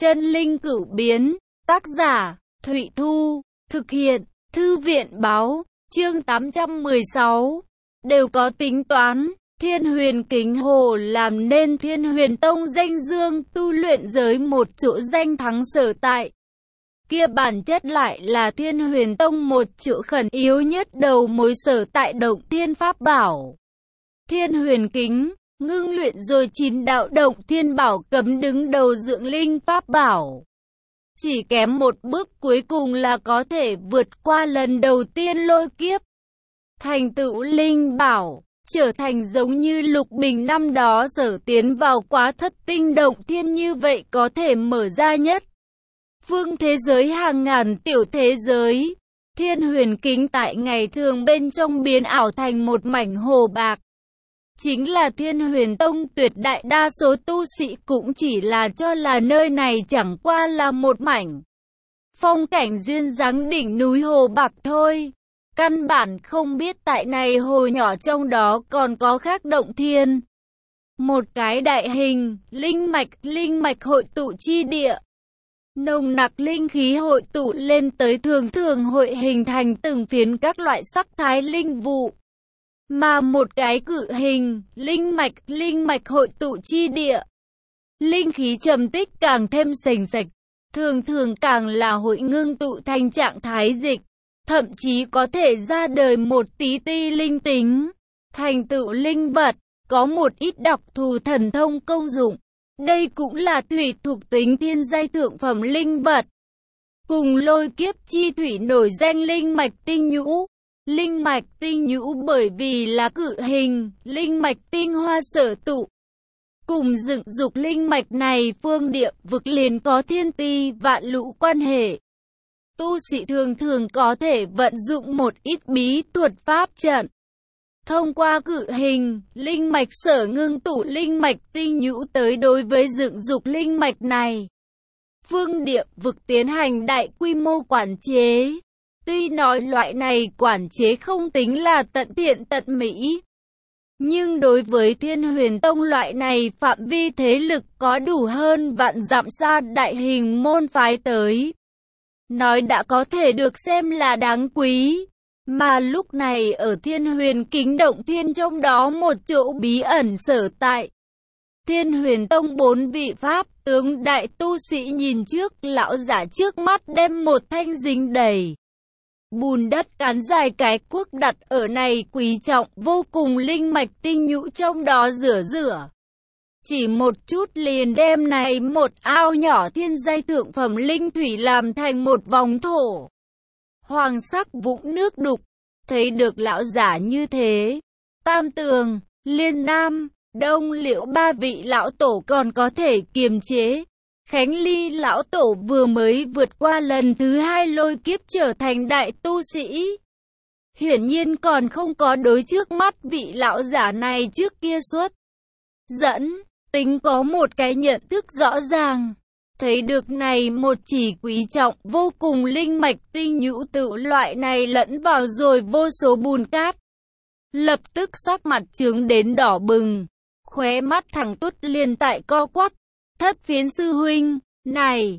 Chân linh cửu biến, tác giả, Thụy Thu, thực hiện, Thư viện báo, chương 816, đều có tính toán. Thiên Huyền Kính Hồ làm nên Thiên Huyền Tông danh dương tu luyện giới một chỗ danh thắng sở tại. Kia bản chất lại là Thiên Huyền Tông một chỗ khẩn yếu nhất đầu mối sở tại động thiên pháp bảo. Thiên Huyền Kính, ngưng luyện rồi 9 đạo động thiên bảo cấm đứng đầu dưỡng linh pháp bảo. Chỉ kém một bước cuối cùng là có thể vượt qua lần đầu tiên lôi kiếp. Thành tựu linh bảo, trở thành giống như Lục Bình năm đó sở tiến vào quá thất tinh động thiên như vậy có thể mở ra nhất phương thế giới hàng ngàn tiểu thế giới. Thiên Huyền Kính tại ngày thường bên trong biến ảo thành một mảnh hồ bạc. Chính là Thiên Huyền Tông tuyệt đại đa số tu sĩ cũng chỉ là cho là nơi này chẳng qua là một mảnh phong cảnh duyên dáng đỉnh núi hồ bạc thôi. Căn bản không biết tại này hồ nhỏ trong đó còn có khác động thiên. Một cái đại hình, linh mạch hội tụ chi địa. Nồng nặc linh khí hội tụ lên tới thường hội hình thành từng phiến các loại sắc thái linh vụ. Mà một cái cự hình, linh mạch hội tụ chi địa. Linh khí trầm tích càng thêm sền sạch, thường càng là hội ngưng tụ thành trạng thái dịch. Thậm chí có thể ra đời một tí ti linh tính, thành tựu linh vật, có một ít đặc thù thần thông công dụng. Đây cũng là thủy thuộc tính thiên giai thượng phẩm linh vật. Cùng lôi kiếp chi thủy nổi danh linh mạch tinh nhũ. Linh mạch tinh nhũ bởi vì là cự hình, linh mạch tinh hoa sở tụ. Cùng dựng dục linh mạch này phương địa vực liền có thiên ti vạn lũ quan hệ. Tu sĩ thường có thể vận dụng một ít bí thuật pháp trận. Thông qua cự hình, linh mạch sở ngưng tụ linh mạch tinh nhũ tới đối với dựng dục linh mạch này. Phương địa vực tiến hành đại quy mô quản chế. Tuy nói loại này quản chế không tính là tận tiện tận mỹ. Nhưng đối với Thiên Huyền Tông loại này phạm vi thế lực có đủ hơn vạn dặm xa đại hình môn phái tới. Nói đã có thể được xem là đáng quý. Mà lúc này ở Thiên Huyền Kính động thiên trong đó một chỗ bí ẩn sở tại. Thiên Huyền Tông 4 vị pháp tướng đại tu sĩ nhìn trước lão giả trước mắt đem một thanh dính đầy bùn đất cán dài cái cuốc đặt ở này quý trọng vô cùng linh mạch tinh nhũ trong đó rửa. Chỉ một chút liền đem này một ao nhỏ thiên giai thượng phẩm linh thủy làm thành một vòng thổ hoàng sắc vũng nước đục. Thấy được lão giả như thế, Tam Tường, Liên Nam, Đông Liễu ba vị lão tổ còn có thể kiềm chế. Khánh Ly lão tổ vừa mới vượt qua lần thứ 2 lôi kiếp trở thành đại tu sĩ. Hiển nhiên còn không có đối trước mắt vị lão giả này trước kia xuất dẫn, tính có một cái nhận thức rõ ràng. Thấy được này một chỉ quý trọng vô cùng linh mạch tinh nhũ tự loại này lẫn vào rồi vô số bùn cát. Lập tức sắc mặt trướng đến đỏ bừng, khóe mắt thẳng tút liền tại co quắp. Thất Phiến sư huynh, này,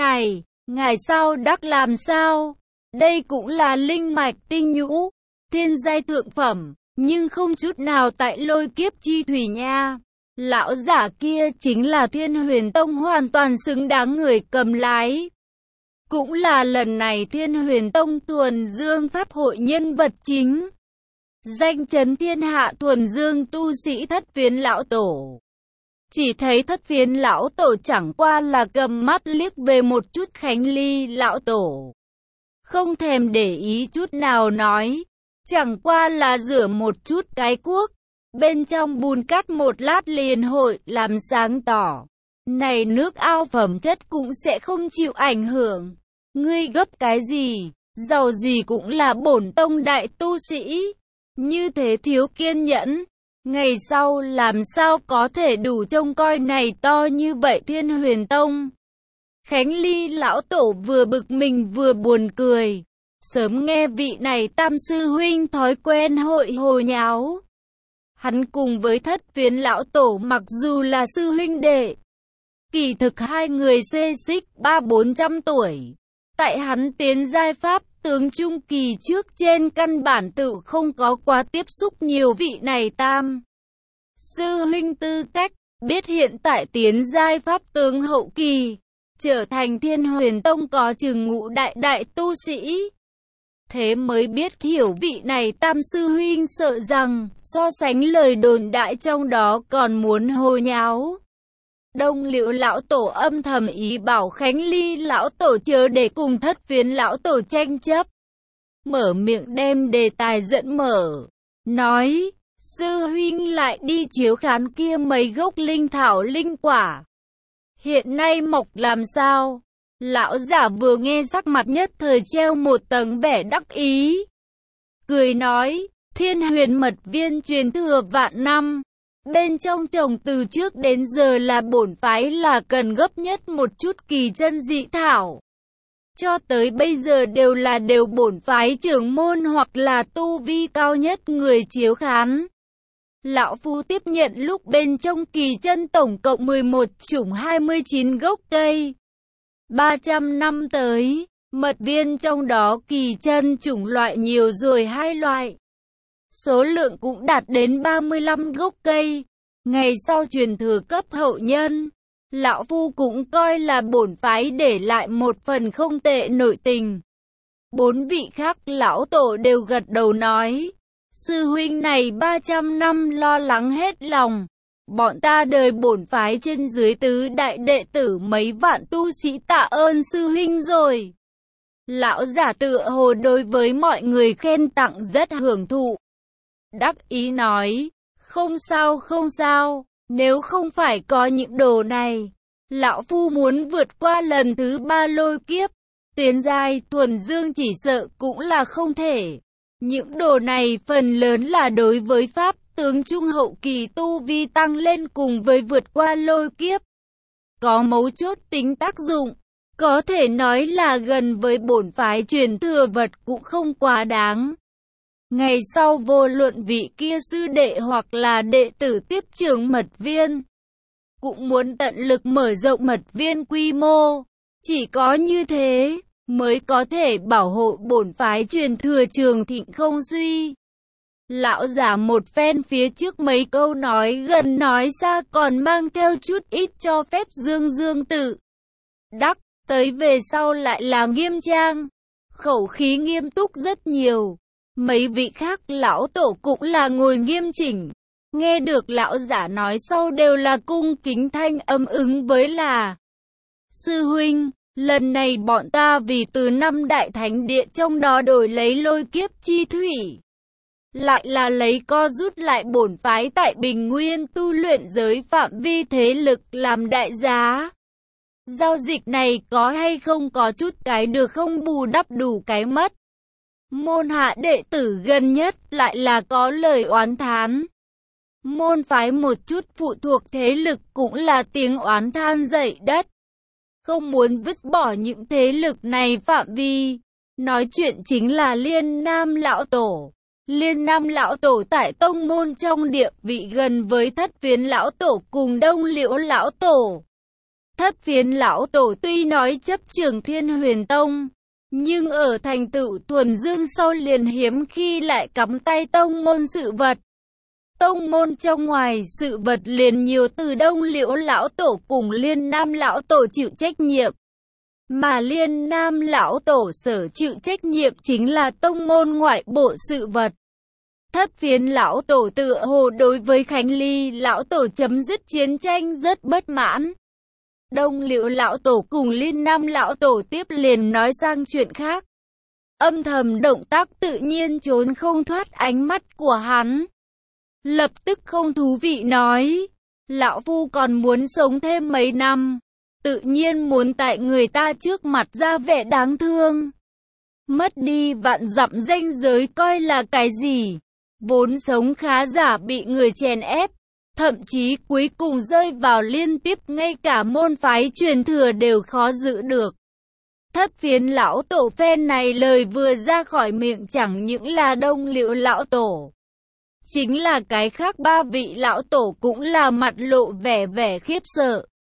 ngài sao đắc làm sao? Đây cũng là linh mạch tinh nhũ, thiên giai thượng phẩm, nhưng không chút nào tại lôi kiếp chi thủy nha. Lão giả kia chính là Thiên Huyền Tông hoàn toàn xứng đáng người cầm lái. Cũng là lần này Thiên Huyền Tông thuần dương pháp hội nhân vật chính. Danh chấn thiên hạ thuần dương tu sĩ Thất Phiến lão tổ. Chỉ thấy Thất Phiến lão tổ chẳng qua là cầm mắt liếc về một chút Khánh Ly lão tổ. Không thèm để ý chút nào nói. Chẳng qua là rửa một chút cái cuốc. Bên trong bùn cát một lát liền hội làm sáng tỏ. Này nước ao phẩm chất cũng sẽ không chịu ảnh hưởng. Ngươi gấp cái gì, giàu gì cũng là bổn tông đại tu sĩ. Như thế thiếu kiên nhẫn. Ngày sau làm sao có thể đủ trông coi này to như vậy Thiên Huyền Tông. Khánh Ly lão tổ vừa bực mình vừa buồn cười. Sớm nghe vị này Tam sư huynh thói quen hội hồ nháo. Hắn cùng với Thất Phiến lão tổ mặc dù là sư huynh đệ, Kỳ thực hai người xê xích 300-400 tuổi. Tại hắn tiến giai pháp tướng trung kỳ trước trên căn bản tự không có quá tiếp xúc nhiều vị này tam sư huynh tư cách, biết hiện tại tiến giai pháp tướng hậu kỳ, trở thành Thiên Huyền Tông có chừng ngũ đại tu sĩ. Thế mới biết hiểu vị này tam sư huynh sợ rằng, so sánh lời đồn đại trong đó còn muốn hồ nháo. Đông Liễu lão tổ âm thầm ý bảo Khánh Ly lão tổ chớ để cùng Thất Phiến lão tổ tranh chấp. Mở miệng đem đề tài dẫn mở, nói, sư huynh lại đi chiếu khán kia mấy gốc linh thảo linh quả. Hiện nay mọc làm sao? Lão giả vừa nghe sắc mặt nhất thời treo một tầng vẻ đắc ý. Cười nói, Thiên Huyền mật viên truyền thừa vạn năm. Bên trong trồng từ trước đến giờ là bổn phái là cần gấp nhất một chút kỳ chân dị thảo. Cho tới bây giờ đều bổn phái trưởng môn hoặc là tu vi cao nhất người chiếu khán. Lão Phu tiếp nhận lúc bên trong kỳ chân tổng cộng 11 chủng 29 gốc cây. 300 năm tới, mật viên trong đó kỳ chân chủng loại nhiều rồi 2 loại. Số lượng cũng đạt đến 35 gốc cây. Ngày sau truyền thừa cấp hậu nhân, Lão Phu cũng coi là bổn phái để lại một phần không tệ nội tình. 4 vị khác lão tổ đều gật đầu nói, sư huynh này 300 năm lo lắng hết lòng. Bọn ta đời bổn phái trên dưới tứ đại đệ tử mấy vạn tu sĩ tạ ơn sư huynh rồi. Lão giả tựa hồ đối với mọi người khen tặng rất hưởng thụ. Đắc ý nói, không sao, nếu không phải có những đồ này, Lão Phu muốn vượt qua lần thứ 3 lôi kiếp, tiến giai thuần dương chỉ sợ cũng là không thể. Những đồ này phần lớn là đối với pháp tướng trung hậu kỳ tu vi tăng lên cùng với vượt qua lôi kiếp. Có mấu chốt tính tác dụng, có thể nói là gần với bổn phái truyền thừa vật cũng không quá đáng. Ngày sau vô luận vị kia sư đệ hoặc là đệ tử tiếp trưởng mật viên, cũng muốn tận lực mở rộng mật viên quy mô. Chỉ có như thế, mới có thể bảo hộ bổn phái truyền thừa trường thịnh không suy. Lão giả một phen phía trước mấy câu nói gần nói xa còn mang theo chút ít cho phép dương tự đắc, tới về sau lại là nghiêm trang, khẩu khí nghiêm túc rất nhiều. Mấy vị khác lão tổ cũng là ngồi nghiêm chỉnh, nghe được lão giả nói sau đều là cung kính thanh âm ứng với là sư huynh, lần này bọn ta vì từ 5 đại thánh địa trong đó đổi lấy lôi kiếp chi thủy, lại là lấy co rút lại bổn phái tại Bình Nguyên tu luyện giới phạm vi thế lực làm đại giá. Giao dịch này có hay không có chút cái được không bù đắp đủ cái mất. Môn hạ đệ tử gần nhất lại là có lời oán thán. Môn phái một chút phụ thuộc thế lực cũng là tiếng oán than dậy đất. Không muốn vứt bỏ những thế lực này phạm vi. Nói chuyện chính là Liên Nam Lão Tổ. Liên Nam Lão Tổ tại tông môn trong địa vị gần với Thất Phiến Lão Tổ cùng Đông Liễu Lão Tổ. Thất Phiến Lão Tổ tuy nói chấp trưởng Thiên Huyền Tông, nhưng ở thành tựu thuần dương sau liền hiếm khi lại cắm tay tông môn sự vật. Tông môn trong ngoài sự vật liền nhiều từ Đông Liễu Lão Tổ cùng Liên Nam Lão Tổ chịu trách nhiệm. Mà Liên Nam Lão Tổ sở chịu trách nhiệm chính là tông môn ngoại bộ sự vật. Thất Phiến Lão Tổ tựa hồ đối với Khánh Ly Lão Tổ chấm dứt chiến tranh rất bất mãn. Đông Liễu Lão Tổ cùng Liên Nam Lão Tổ tiếp liền nói sang chuyện khác. Âm thầm động tác tự nhiên trốn không thoát ánh mắt của hắn. Lập tức không thú vị nói, Lão Phu còn muốn sống thêm mấy năm, tự nhiên muốn tại người ta trước mặt ra vẻ đáng thương. Mất đi vạn dặm danh giới coi là cái gì, vốn sống khá giả bị người chèn ép. Thậm chí cuối cùng rơi vào liên tiếp ngay cả môn phái truyền thừa đều khó giữ được. Thất Phiến Lão Tổ phen này lời vừa ra khỏi miệng chẳng những là Đông Liễu Lão Tổ, chính là cái khác 3 vị Lão Tổ cũng là mặt lộ vẻ khiếp sợ.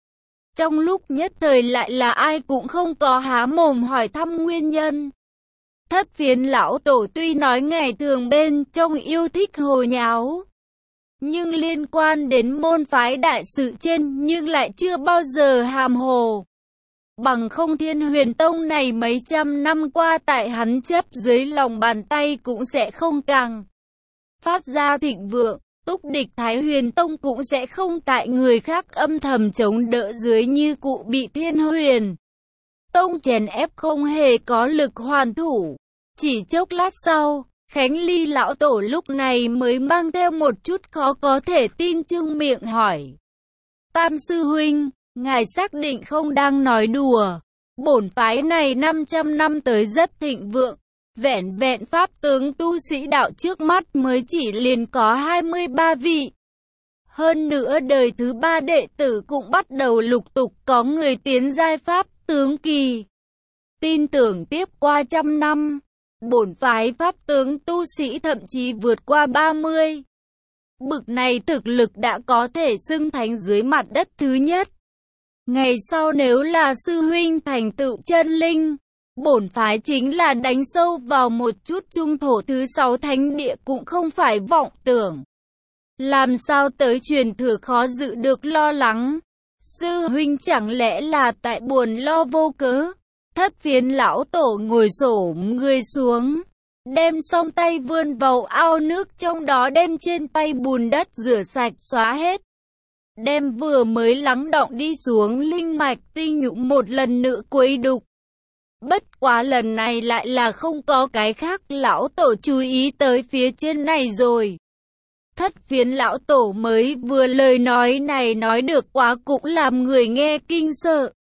Trong lúc nhất thời lại là ai cũng không có há mồm hỏi thăm nguyên nhân. Thất Phiến lão tổ tuy nói ngày thường bên trong yêu thích hồ nháo, nhưng liên quan đến môn phái đại sự trên nhưng lại chưa bao giờ hàm hồ. Bằng không Thiên Huyền Tông này mấy trăm năm qua tại hắn chấp dưới lòng bàn tay cũng sẽ không càng phát ra thịnh vượng. Túc địch Thái Huyền Tông cũng sẽ không tại người khác âm thầm chống đỡ dưới như cụ bị Thiên Huyền Tông chèn ép không hề có lực hoàn thủ. Chỉ chốc lát sau, Khánh Ly lão tổ lúc này mới mang theo một chút khó có thể tin trưng miệng hỏi. Tam sư huynh, ngài xác định không đang nói đùa. Bổn phái này 500 năm tới rất thịnh vượng. Vẹn vẹn pháp tướng tu sĩ đạo trước mắt mới chỉ liền có 23 vị. Hơn nữa đời thứ 3 đệ tử cũng bắt đầu lục tục có người tiến giai pháp tướng kỳ. Tin tưởng tiếp qua trăm năm, bổn phái pháp tướng tu sĩ thậm chí vượt qua 30. Bực này thực lực đã có thể xưng thánh dưới mặt đất thứ nhất. Ngày sau nếu là sư huynh thành tựu chân linh, bổn phái chính là đánh sâu vào một chút trung thổ thứ 6 thánh địa cũng không phải vọng tưởng. Làm sao tới truyền thừa khó dự được lo lắng. Sư huynh chẳng lẽ là tại buồn lo vô cớ. Thất Phiến lão tổ ngồi xổm người xuống, đem song tay vươn vào ao nước, trong đó đem trên tay bùn đất rửa sạch xóa hết. Đem vừa mới lắng đọng đi xuống linh mạch tinh nhũ một lần nữa quấy đục. Bất quá lần này lại là không có cái khác, lão tổ chú ý tới phía trên này rồi. Thất Phiến lão tổ mới vừa lời nói này nói được quá cũng làm người nghe kinh sợ.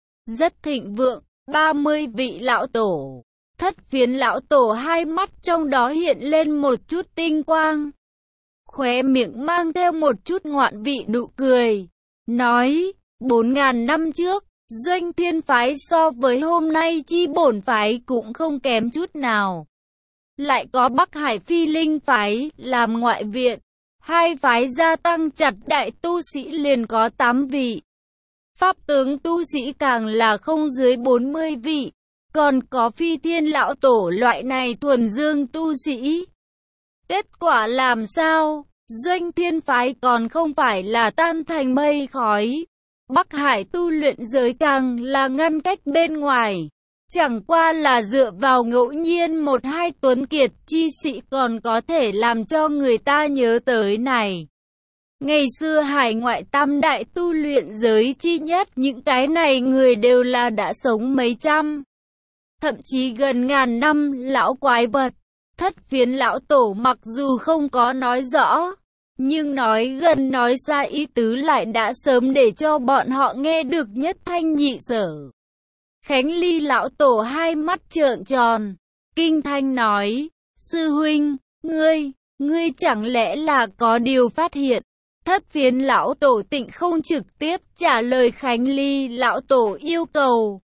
Rất thịnh vượng, 30 vị lão tổ. Thất Phiến lão tổ hai mắt trong đó hiện lên một chút tinh quang. Khóe miệng mang theo một chút ngoạn vị nụ cười. Nói, 4.000 năm trước, Doanh Thiên phái so với hôm nay chi bổn phái cũng không kém chút nào. Lại có Bắc Hải Phi Linh phái làm ngoại viện. Hai phái gia tăng chặt đại tu sĩ liền có 8 vị. Pháp tướng tu sĩ càng là không dưới 40 vị. Còn có Phi Thiên lão tổ loại này thuần dương tu sĩ. Kết quả làm sao? Doanh Thiên phái còn không phải là tan thành mây khói. Bắc Hải tu luyện giới càng là ngăn cách bên ngoài. Chẳng qua là dựa vào ngẫu nhiên một hai tuấn kiệt chi sĩ còn có thể làm cho người ta nhớ tới này. Ngày xưa hải ngoại tam đại tu luyện giới chi nhất, những cái này người đều là đã sống mấy trăm, thậm chí gần ngàn năm lão quái vật. Thất Phiến lão tổ mặc dù không có nói rõ, nhưng nói gần nói xa ý tứ lại đã sớm để cho bọn họ nghe được nhất thanh nhị sở. Khánh Ly lão tổ hai mắt trợn tròn, kinh thanh nói, sư huynh, ngươi chẳng lẽ là có điều phát hiện? Thất Phiến lão tổ tịnh không trực tiếp trả lời Khánh Ly lão tổ yêu cầu,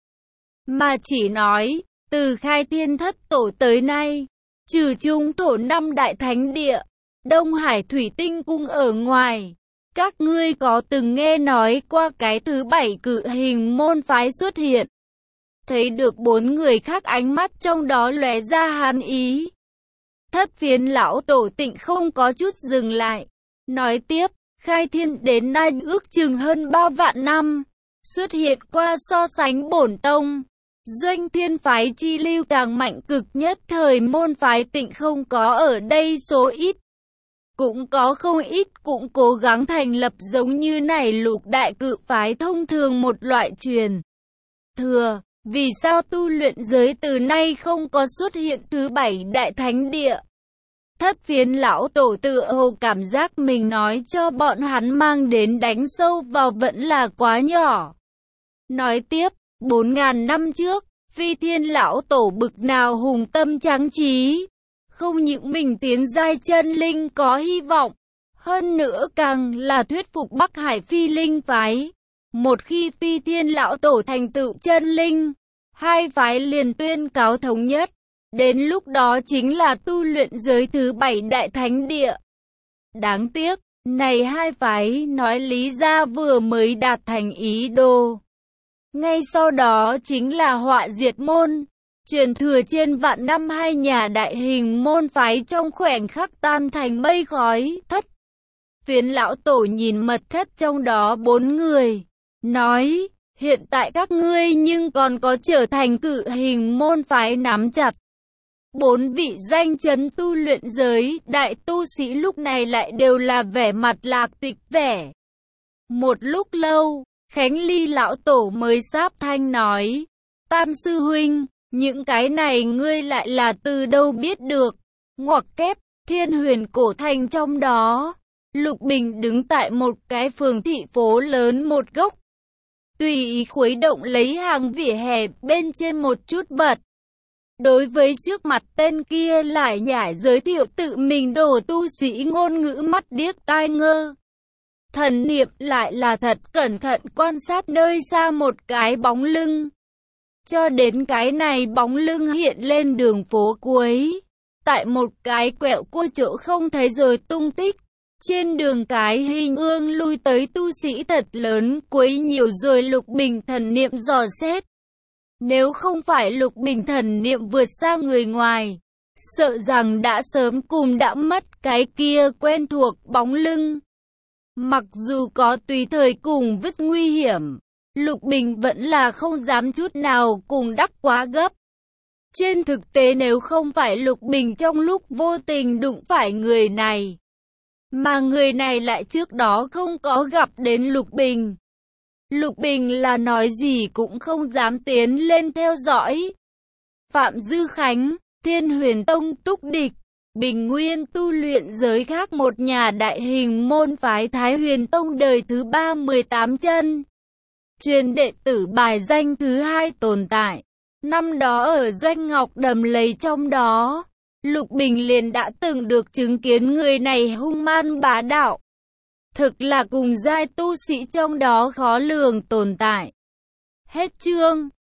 mà chỉ nói, từ khai thiên thất tổ tới nay, trừ trung thổ 5 đại thánh địa, Đông Hải Thủy Tinh Cung ở ngoài, các ngươi có từng nghe nói qua cái thứ 7 cự hình môn phái xuất hiện? Thấy được 4 người khác ánh mắt trong đó lóe ra hàn ý. Thất Phiến lão tổ tịnh không có chút dừng lại. Nói tiếp, khai thiên đến nay ước chừng hơn 3 vạn năm. Xuất hiện qua so sánh bổn tông. Doanh Thiên phái chi lưu càng mạnh cực nhất thời môn phái tịnh không có ở đây số ít. Cũng có không ít cũng cố gắng thành lập giống như này lục đại cự phái thông thường một loại truyền thừa. Vì sao tu luyện giới từ nay không có xuất hiện thứ 7 đại thánh địa? Thất Phiến lão tổ tự hồ cảm giác mình nói cho bọn hắn mang đến đánh sâu vào vẫn là quá nhỏ. Nói tiếp, 4.000 năm trước, Phi Thiên lão tổ bực nào hùng tâm tráng trí, không những mình tiến giai chân linh có hy vọng, hơn nữa càng là thuyết phục Bắc Hải Phi Linh phái. Một khi Phi Thiên lão tổ thành tựu chân linh, hai phái liền tuyên cáo thống nhất. Đến lúc đó chính là tu luyện giới thứ 7 đại thánh địa. Đáng tiếc, Này hai phái nói lý ra vừa mới đạt thành ý đồ. Ngay sau đó chính là họa diệt môn. Truyền thừa trên vạn năm hai nhà đại hình môn phái trong khoảnh khắc tan thành mây khói. Thất Phiến lão tổ nhìn mật thất trong đó 4 người, nói, hiện tại các ngươi nhưng còn có trở thành cự hình môn phái nắm chặt. 4 vị danh chấn tu luyện giới, đại tu sĩ lúc này lại đều là vẻ mặt lạc tịch vẻ. Một lúc lâu, Khánh Ly lão tổ mới sáp thanh nói, Tam sư huynh, những cái này ngươi lại là từ đâu biết được? Ngoặc kép, Thiên Huyền cổ thành trong đó. Lục Bình đứng tại một cái phường thị phố lớn một góc. Tùy ý khuấy động lấy hàng vỉa hè bên trên một chút vật. Đối với trước mặt tên kia lại nhảy giới thiệu tự mình đồ tu sĩ ngôn ngữ mắt điếc tai ngơ. Thần niệm lại là thật cẩn thận quan sát nơi xa một cái bóng lưng. Cho đến cái này bóng lưng hiện lên đường phố cuối. Tại một cái quẹo cua chỗ không thấy rồi tung tích. Trên đường cái hình ương lui tới tu sĩ thật lớn quấy nhiều rồi Lục Bình thần niệm dò xét. Nếu không phải Lục Bình thần niệm vượt xa người ngoài, sợ rằng đã sớm cùng đã mất cái kia quen thuộc bóng lưng. Mặc dù có tùy thời cùng vứt nguy hiểm, Lục Bình vẫn là không dám chút nào cùng đắc quá gấp. Trên thực tế nếu không phải Lục Bình trong lúc vô tình đụng phải người này, mà người này lại trước đó không có gặp đến Lục Bình, Lục Bình là nói gì cũng không dám tiến lên theo dõi. Phạm Dư Khánh, Thiên Huyền Tông túc địch, Bình Nguyên tu luyện giới khác một nhà đại hình môn phái Thái Huyền Tông đời thứ 38 chân. Truyền đệ tử bài danh thứ 2 tồn tại. Năm đó ở Doanh Ngọc Đầm Lầy trong đó, Lục Bình liền đã từng được chứng kiến người này hung man bá đạo. Thực là cùng giai tu sĩ trong đó khó lường tồn tại. Hết chương.